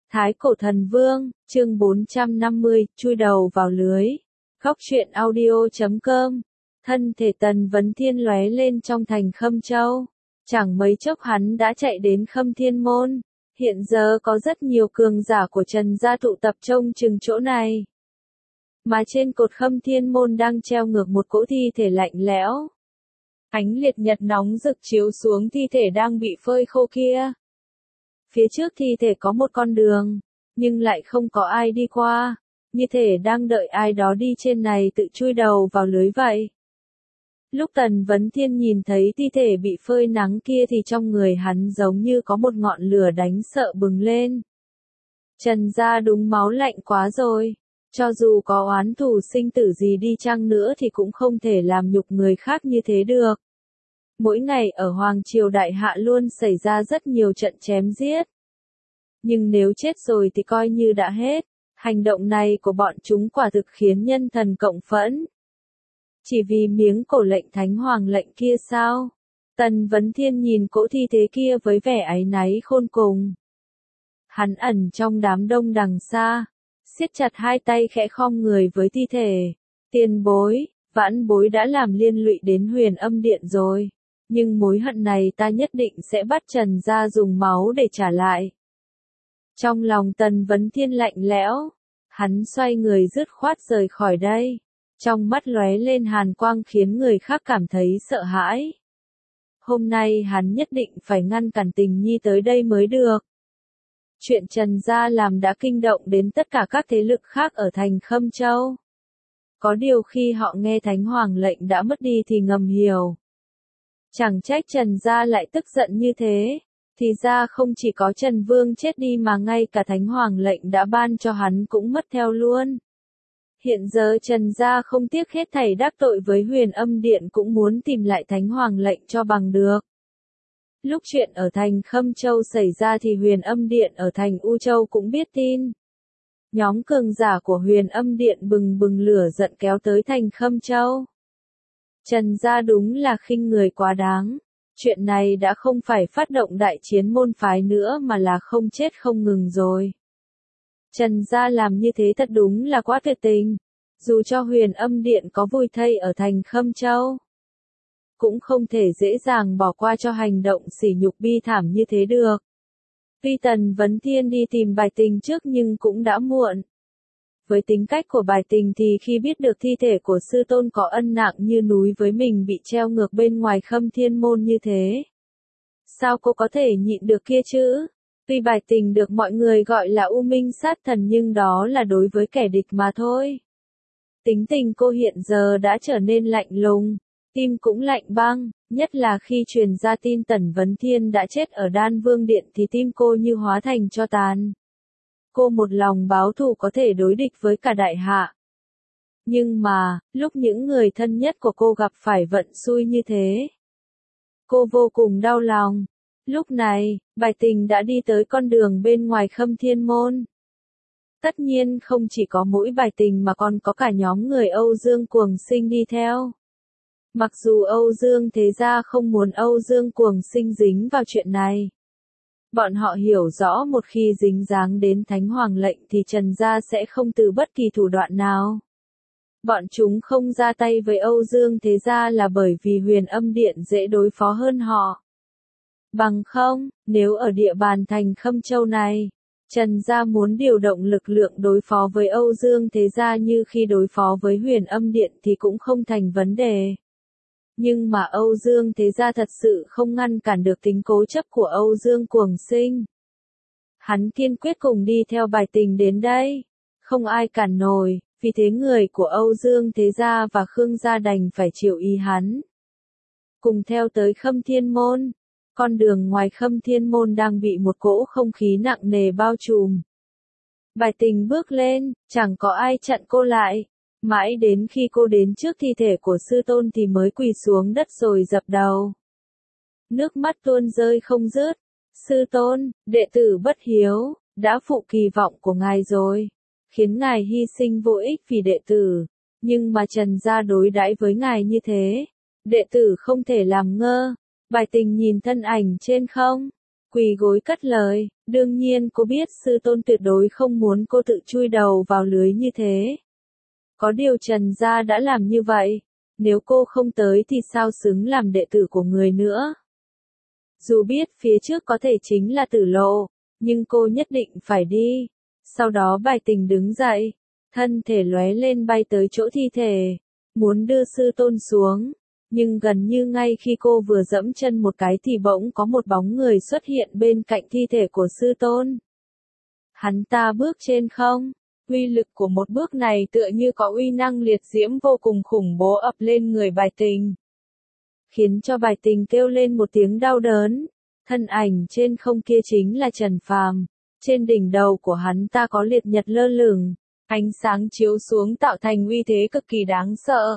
Thái Cổ Thần Vương, chương 450, chui đầu vào lưới. Góc truyện audio.com. Thân thể Tần Vấn Thiên lóe lên trong thành Khâm Châu. Chẳng mấy chốc hắn đã chạy đến Khâm Thiên Môn. Hiện giờ có rất nhiều cường giả của Trần gia tụ tập trông chừng chỗ này. Mà trên cột Khâm Thiên Môn đang treo ngược một cỗ thi thể lạnh lẽo. Ánh liệt nhật nóng rực chiếu xuống thi thể đang bị phơi khô kia. Phía trước thi thể có một con đường, nhưng lại không có ai đi qua, như thể đang đợi ai đó đi trên này tự chui đầu vào lưới vậy. Lúc Tần Vấn Thiên nhìn thấy thi thể bị phơi nắng kia thì trong người hắn giống như có một ngọn lửa đánh sợ bừng lên. Trần gia đúng máu lạnh quá rồi, cho dù có oán thù sinh tử gì đi chăng nữa thì cũng không thể làm nhục người khác như thế được. Mỗi ngày ở Hoàng Triều Đại Hạ luôn xảy ra rất nhiều trận chém giết. Nhưng nếu chết rồi thì coi như đã hết. Hành động này của bọn chúng quả thực khiến nhân thần cộng phẫn. Chỉ vì miếng cổ lệnh Thánh Hoàng lệnh kia sao? Tần Vấn Thiên nhìn cỗ thi thế kia với vẻ áy náy khôn cùng. Hắn ẩn trong đám đông đằng xa, siết chặt hai tay khẽ khom người với thi thể. Tiền bối, vãn bối đã làm liên lụy đến Huyền Âm Điện rồi. Nhưng mối hận này ta nhất định sẽ bắt Trần gia dùng máu để trả lại. Trong lòng Tần Vấn Thiên lạnh lẽo, hắn xoay người dứt khoát rời khỏi đây. Trong mắt lóe lên hàn quang khiến người khác cảm thấy sợ hãi. Hôm nay hắn nhất định phải ngăn cản Tình Nhi tới đây mới được. Chuyện Trần gia làm đã kinh động đến tất cả các thế lực khác ở thành Khâm Châu. Có điều khi họ nghe Thánh Hoàng lệnh đã mất đi thì ngầm hiểu. Chẳng trách Trần gia lại tức giận như thế, thì ra không chỉ có Trần Vương chết đi mà ngay cả Thánh Hoàng lệnh đã ban cho hắn cũng mất theo luôn. Hiện giờ Trần gia không tiếc hết thảy đắc tội với Huyền Âm Điện cũng muốn tìm lại Thánh Hoàng lệnh cho bằng được. Lúc chuyện ở thành Khâm Châu xảy ra thì Huyền Âm Điện ở thành U Châu cũng biết tin. Nhóm cường giả của Huyền Âm Điện bừng bừng lửa giận kéo tới thành Khâm Châu. Trần gia đúng là khinh người quá đáng. Chuyện này đã không phải phát động đại chiến môn phái nữa mà là không chết không ngừng rồi. Trần gia làm như thế thật đúng là quá tuyệt tình. Dù cho Huyền Âm Điện có vui thay ở thành Khâm Châu, cũng không thể dễ dàng bỏ qua cho hành động sỉ nhục bi thảm như thế được. Tuy Tần Vấn Thiên đi tìm Bài Tình trước nhưng cũng đã muộn. Với tính cách của Bài Tình thì khi biết được thi thể của sư tôn có ân nặng như núi với mình bị treo ngược bên ngoài Khâm Thiên Môn như thế, sao cô có thể nhịn được kia chứ? Tuy Bài Tình được mọi người gọi là U Minh sát thần nhưng đó là đối với kẻ địch mà thôi. Tính tình cô hiện giờ đã trở nên lạnh lùng, tim cũng lạnh băng, nhất là khi truyền ra tin Tần Vấn Thiên đã chết ở Đan Vương Điện thì tim cô như hóa thành tro tàn. Cô một lòng báo thù có thể đối địch với cả đại hạ. Nhưng mà, lúc những người thân nhất của cô gặp phải vận xui như thế, cô vô cùng đau lòng. Lúc này, Bài Tình đã đi tới con đường bên ngoài Khâm Thiên Môn. Tất nhiên không chỉ có mỗi Bài Tình mà còn có cả nhóm người Âu Dương Cuồng Sinh đi theo. Mặc dù Âu Dương thế gia không muốn Âu Dương Cuồng Sinh dính vào chuyện này. Bọn họ hiểu rõ một khi dính dáng đến Thánh Hoàng lệnh thì Trần gia sẽ không từ bất kỳ thủ đoạn nào. Bọn chúng không ra tay với Âu Dương thế gia là bởi vì Huyền Âm Điện dễ đối phó hơn họ. Bằng không, nếu ở địa bàn thành Khâm Châu này, Trần gia muốn điều động lực lượng đối phó với Âu Dương thế gia như khi đối phó với Huyền Âm Điện thì cũng không thành vấn đề. Nhưng mà Âu Dương thế gia thật sự không ngăn cản được tính cố chấp của Âu Dương Cuồng Sinh. Hắn kiên quyết cùng đi theo Bài Tình đến đây. Không ai cản nổi, vì thế người của Âu Dương thế gia và Khương gia đành phải chịu ý hắn. Cùng theo tới Khâm Thiên Môn. Con đường ngoài Khâm Thiên Môn đang bị một cỗ không khí nặng nề bao trùm. Bài Tình bước lên, chẳng có ai chặn cô lại. Mãi đến khi cô đến trước thi thể của sư tôn thì mới quỳ xuống đất rồi dập đầu. Nước mắt tuôn rơi không dứt. Sư tôn, đệ tử bất hiếu, đã phụ kỳ vọng của ngài rồi. Khiến ngài hy sinh vô ích vì đệ tử. Nhưng mà Trần gia đối đãi với ngài như thế. Đệ tử không thể làm ngơ. Bài Tình nhìn thân ảnh trên không. Quỳ gối cất lời, Đương nhiên cô biết sư tôn tuyệt đối không muốn cô tự chui đầu vào lưới như thế. Có điều Trần gia đã làm như vậy, nếu cô không tới thì sao xứng làm đệ tử của người nữa. Dù biết phía trước có thể chính là tử lộ, nhưng cô nhất định phải đi. Sau đó Bài Tình đứng dậy, thân thể lóe lên bay tới chỗ thi thể, muốn đưa sư tôn xuống. Nhưng gần như ngay khi cô vừa dẫm chân một cái thì bỗng có một bóng người xuất hiện bên cạnh thi thể của sư tôn. Hắn ta bước trên không, uy lực của một bước này tựa như có uy năng liệt diễm vô cùng khủng bố ập lên người Bài Tình. Khiến cho Bài Tình kêu lên một tiếng đau đớn, thân ảnh trên không kia chính là Trần Phàm, trên đỉnh đầu của hắn ta có liệt nhật lơ lửng, ánh sáng chiếu xuống tạo thành uy thế cực kỳ đáng sợ.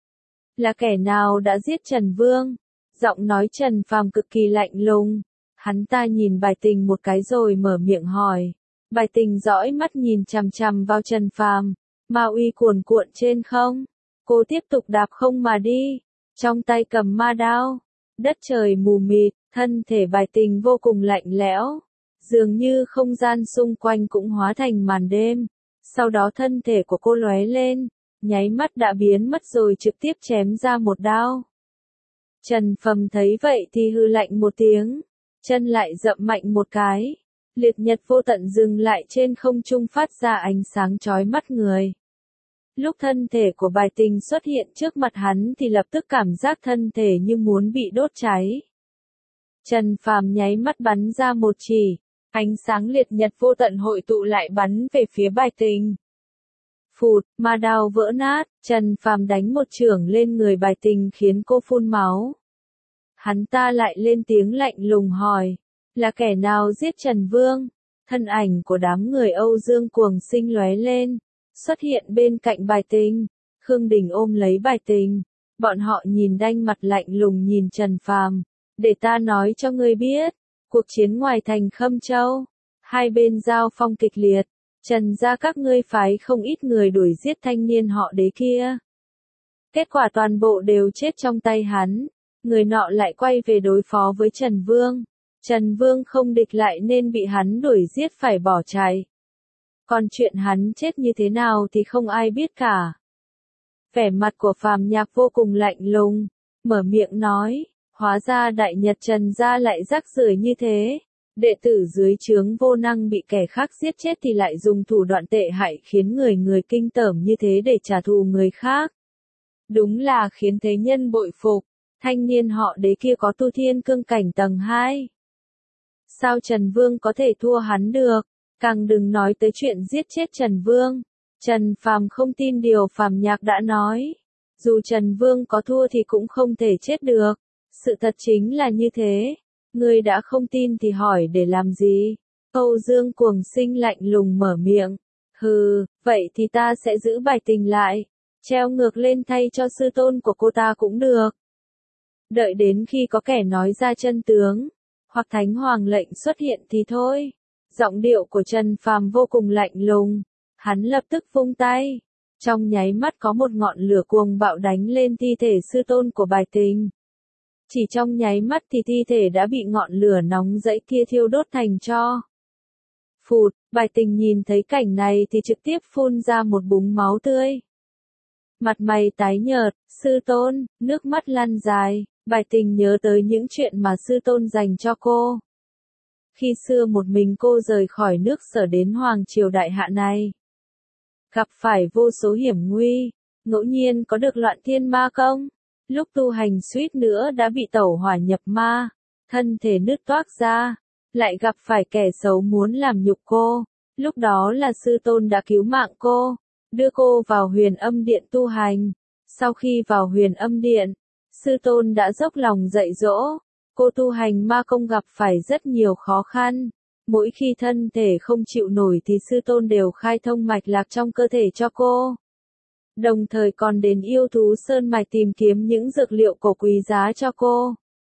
Là kẻ nào đã giết Trần Vương? Giọng nói Trần Phàm cực kỳ lạnh lùng. Hắn ta nhìn Bài Tình một cái rồi mở miệng hỏi. Bài Tình dõi mắt nhìn chằm chằm vào Trần Phàm, ma uy cuồn cuộn trên không. Cô tiếp tục đạp không mà đi, trong tay cầm ma đao. Đất trời mù mịt, thân thể Bài Tình vô cùng lạnh lẽo, dường như không gian xung quanh cũng hóa thành màn đêm. Sau đó thân thể của cô lóe lên, nháy mắt đã biến mất rồi trực tiếp chém ra một đao. Trần Phàm thấy vậy thì hừ lạnh một tiếng, chân lại dậm mạnh một cái, liệt nhật vô tận dừng lại trên không trung phát ra ánh sáng chói mắt người. Lúc thân thể của Bài Tình xuất hiện trước mặt hắn thì lập tức cảm giác thân thể như muốn bị đốt cháy. Trần Phàm nháy mắt bắn ra một chỉ, ánh sáng liệt nhật vô tận hội tụ lại bắn về phía Bài Tình. Phụt, ma đao vỡ nát, Trần Phàm đánh một chưởng lên người Bài Tình khiến cô phun máu. Hắn ta lại lên tiếng lạnh lùng hỏi, là kẻ nào giết Trần Vương? Thân ảnh của đám người Âu Dương Cuồng Sinh lóe lên, xuất hiện bên cạnh Bài Tình. Khương Đình ôm lấy Bài Tình, bọn họ nhìn đanh mặt lạnh lùng nhìn Trần Phàm, để ta nói cho ngươi biết, cuộc chiến ngoài thành Khâm Châu, hai bên giao phong kịch liệt. Trần gia các ngươi phái không ít người đuổi giết thanh niên họ Đế kia. Kết quả toàn bộ đều chết trong tay hắn, người nọ lại quay về đối phó với Trần Vương. Trần Vương không địch lại nên bị hắn đuổi giết phải bỏ chạy. Còn chuyện hắn chết như thế nào thì không ai biết cả. Vẻ mặt của Phàm Nhạc vô cùng lạnh lùng, mở miệng nói, hóa ra Đại Nhật Trần gia lại rác rưởi như thế. Đệ tử dưới trướng vô năng bị kẻ khác giết chết thì lại dùng thủ đoạn tệ hại khiến người kinh tởm như thế để trả thù người khác. Đúng là khiến thế nhân bội phục, thanh niên họ Đế kia có tu thiên cương cảnh tầng 2. Sao Trần Vương có thể thua hắn được, càng đừng nói tới chuyện giết chết Trần Vương. Trần Phàm không tin điều Phàm Nhạc đã nói, dù Trần Vương có thua thì cũng không thể chết được, sự thật chính là như thế. Ngươi đã không tin thì hỏi để làm gì? Âu Dương Cuồng Sinh lạnh lùng mở miệng. Hừ, vậy thì ta sẽ giữ Bài Tình lại, treo ngược lên thay cho sư tôn của cô ta cũng được. Đợi đến khi có kẻ nói ra chân tướng, hoặc thánh hoàng lệnh xuất hiện thì thôi. Giọng điệu của Trần Phàm vô cùng lạnh lùng, hắn lập tức vung tay. Trong nháy mắt có một ngọn lửa cuồng bạo đánh lên thi thể sư tôn của Bài Tình. Chỉ trong nháy mắt thì thi thể đã bị ngọn lửa nóng rẫy kia thiêu đốt thành tro. Phụt, Bài Tình nhìn thấy cảnh này thì trực tiếp phun ra một búng máu tươi. Mặt mày tái nhợt, sư tôn, nước mắt lăn dài, Bài Tình nhớ tới những chuyện mà sư tôn dành cho cô. Khi xưa một mình cô rời khỏi nước Sở đến Hoàng Triều Đại Hạ này. Gặp phải vô số hiểm nguy, ngẫu nhiên có được Loạn Thiên Ma Công. Lúc tu hành suýt nữa đã bị tẩu hỏa nhập ma, thân thể nứt toác ra, lại gặp phải kẻ xấu muốn làm nhục cô. Lúc đó là sư tôn đã cứu mạng cô, đưa cô vào Huyền Âm Điện tu hành. Sau khi vào Huyền Âm Điện, sư tôn đã dốc lòng dạy dỗ, cô tu hành ma công gặp phải rất nhiều khó khăn. Mỗi khi thân thể không chịu nổi thì sư tôn đều khai thông mạch lạc trong cơ thể cho cô. Đồng thời còn đến yêu thú sơn mạch tìm kiếm những dược liệu cổ quý giá cho cô.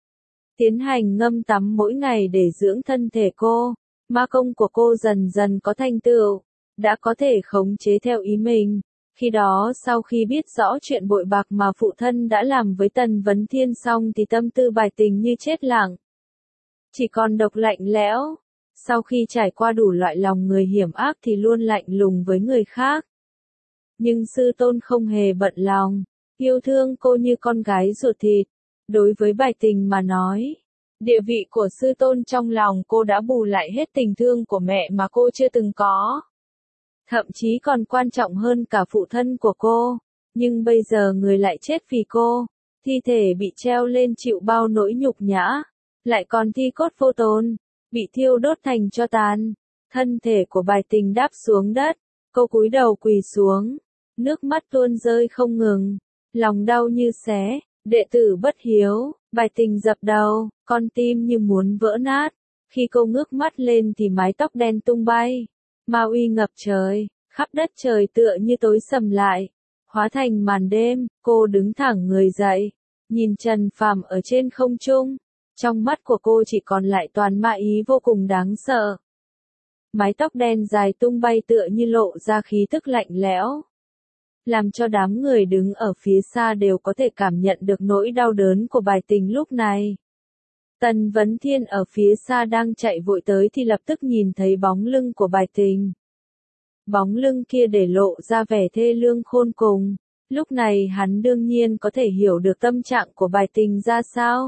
Tiến hành ngâm tắm mỗi ngày để dưỡng thân thể cô. Ma công của cô dần dần có thành tựu, đã có thể khống chế theo ý mình. Khi đó sau khi biết rõ chuyện bội bạc mà phụ thân đã làm với Tần Vấn Thiên xong thì tâm tư Bài Tình như chết lặng. Chỉ còn độc lạnh lẽo. Sau khi trải qua đủ loại lòng người hiểm ác thì luôn lạnh lùng với người khác. Nhưng sư tôn không hề bận lòng, yêu thương cô như con gái ruột thịt. Đối với Bài Tình mà nói, địa vị của sư tôn trong lòng cô đã bù lại hết tình thương của mẹ mà cô chưa từng có. Thậm chí còn quan trọng hơn cả phụ thân của cô. Nhưng bây giờ người lại chết vì cô, thi thể bị treo lên chịu bao nỗi nhục nhã, lại còn thi cốt vô tồn, bị thiêu đốt thành tro tàn. Thân thể của Bài Tình đáp xuống đất, cô cúi đầu quỳ xuống, nước mắt tuôn rơi không ngừng, lòng đau như xé, đệ tử bất hiếu. Bài Tình dập đầu, con tim như muốn vỡ nát. Khi cô ngước mắt lên thì mái tóc đen tung bay, ma uy ngập trời, khắp đất trời tựa như tối sầm lại, hóa thành màn đêm. Cô đứng thẳng người dậy, nhìn Trần Phàm ở trên không trung. Trong mắt của cô chỉ còn lại toàn ma ý vô cùng đáng sợ. Mái tóc đen dài tung bay tựa như lộ ra khí tức lạnh lẽo, làm cho đám người đứng ở phía xa đều có thể cảm nhận được nỗi đau đớn của Bài Tình lúc này. Tần Vấn Thiên ở phía xa đang chạy vội tới thì lập tức nhìn thấy bóng lưng của Bài Tình. Bóng lưng kia để lộ ra vẻ thê lương khôn cùng. Lúc này hắn đương nhiên có thể hiểu được tâm trạng của Bài Tình ra sao.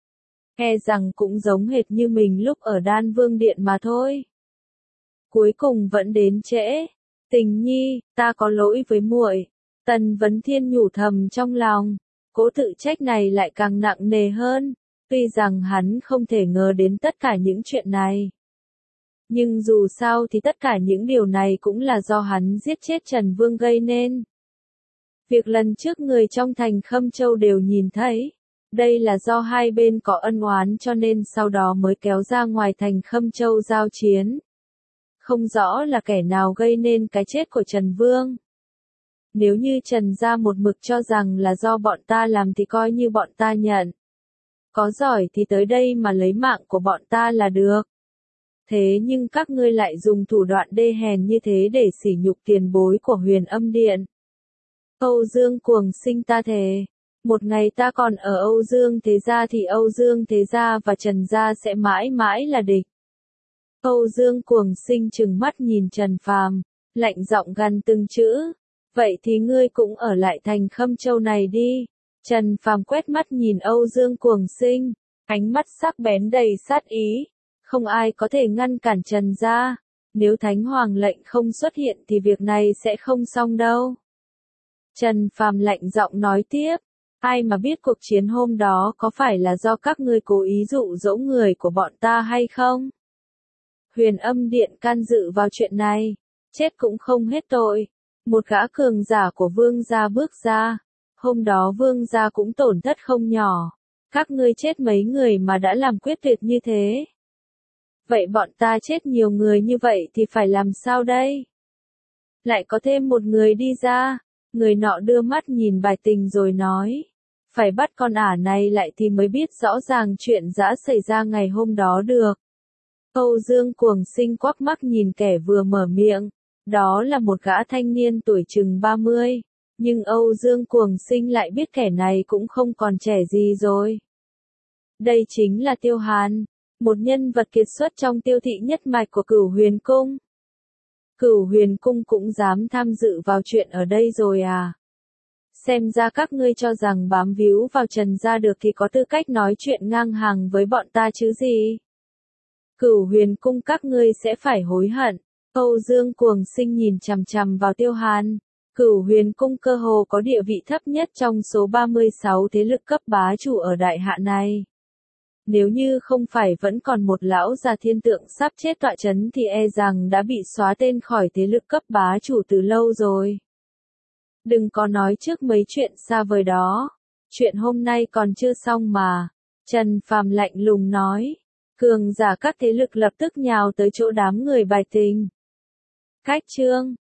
E rằng cũng giống hệt như mình lúc ở Đan Vương Điện mà thôi. Cuối cùng vẫn đến trễ. Tình nhi, ta có lỗi với muội. Tần Vấn Thiên nhủ thầm trong lòng. Cố tự trách này lại càng nặng nề hơn. Tuy rằng hắn không thể ngờ đến tất cả những chuyện này. Nhưng dù sao thì tất cả những điều này cũng là do hắn giết chết Trần Vương gây nên. Việc lần trước người trong thành Khâm Châu đều nhìn thấy. Đây là do hai bên có ân oán cho nên sau đó mới kéo ra ngoài thành Khâm Châu giao chiến. Không rõ là kẻ nào gây nên cái chết của Trần Vương. Nếu như Trần gia một mực cho rằng là do bọn ta làm thì coi như bọn ta nhận. Có giỏi thì tới đây mà lấy mạng của bọn ta là được. Thế nhưng các ngươi lại dùng thủ đoạn đê hèn như thế để sỉ nhục tiền bối của Huyền Âm Điện. Âu Dương Cuồng Sinh ta thề, một ngày ta còn ở Âu Dương Thế Gia thì Âu Dương Thế Gia và Trần Gia sẽ mãi mãi là địch. Âu Dương Cuồng Sinh trừng mắt nhìn Trần Phàm, lạnh giọng gằn từng chữ. Vậy thì ngươi cũng ở lại thành Khâm Châu này đi. Trần Phàm quét mắt nhìn Âu Dương Cuồng Sinh, ánh mắt sắc bén đầy sát ý. Không ai có thể ngăn cản Trần gia. Nếu Thánh Hoàng lệnh không xuất hiện thì việc này sẽ không xong đâu. Trần Phàm lạnh giọng nói tiếp. Ai mà biết cuộc chiến hôm đó có phải là do các ngươi cố ý dụ dỗ người của bọn ta hay không? Huyền Âm Điện can dự vào chuyện này, chết cũng không hết tội. Một gã cường giả của Vương gia bước ra. Hôm đó Vương gia cũng tổn thất không nhỏ. Các ngươi chết mấy người mà đã làm quyết tuyệt như thế. Vậy bọn ta chết nhiều người như vậy thì phải làm sao đây? Lại có thêm một người đi ra. Người nọ đưa mắt nhìn Bài Tình rồi nói. Phải bắt con ả này lại thì mới biết rõ ràng chuyện đã xảy ra ngày hôm đó được. Âu Dương Cuồng Sinh quắc mắt nhìn kẻ vừa mở miệng. Đó là một gã thanh niên tuổi chừng 30. Nhưng Âu Dương Cuồng Sinh lại biết kẻ này cũng không còn trẻ gì rồi. Đây chính là Tiêu Hàn, một nhân vật kiệt xuất trong Tiêu thị nhất mạch của Cửu Huyền Cung. Cửu Huyền Cung cũng dám tham dự vào chuyện ở đây rồi à? Xem ra các ngươi cho rằng bám víu vào Trần gia được thì có tư cách nói chuyện ngang hàng với bọn ta chứ gì? Cửu Huyền Cung các ngươi sẽ phải hối hận. Âu Dương Cuồng Sinh nhìn chằm chằm vào Tiêu Hàn. Cửu Huyền Cung cơ hồ có địa vị thấp nhất trong số 36 thế lực cấp bá chủ ở đại hạ này. Nếu như không phải vẫn còn một lão già thiên tượng sắp chết tọa chấn thì e rằng đã bị xóa tên khỏi thế lực cấp bá chủ từ lâu rồi. Đừng có nói trước mấy chuyện xa vời đó. Chuyện hôm nay còn chưa xong mà. Trần Phàm lạnh lùng nói. Cường giả các thế lực lập tức nhào tới chỗ đám người Bài Tình. Cách chương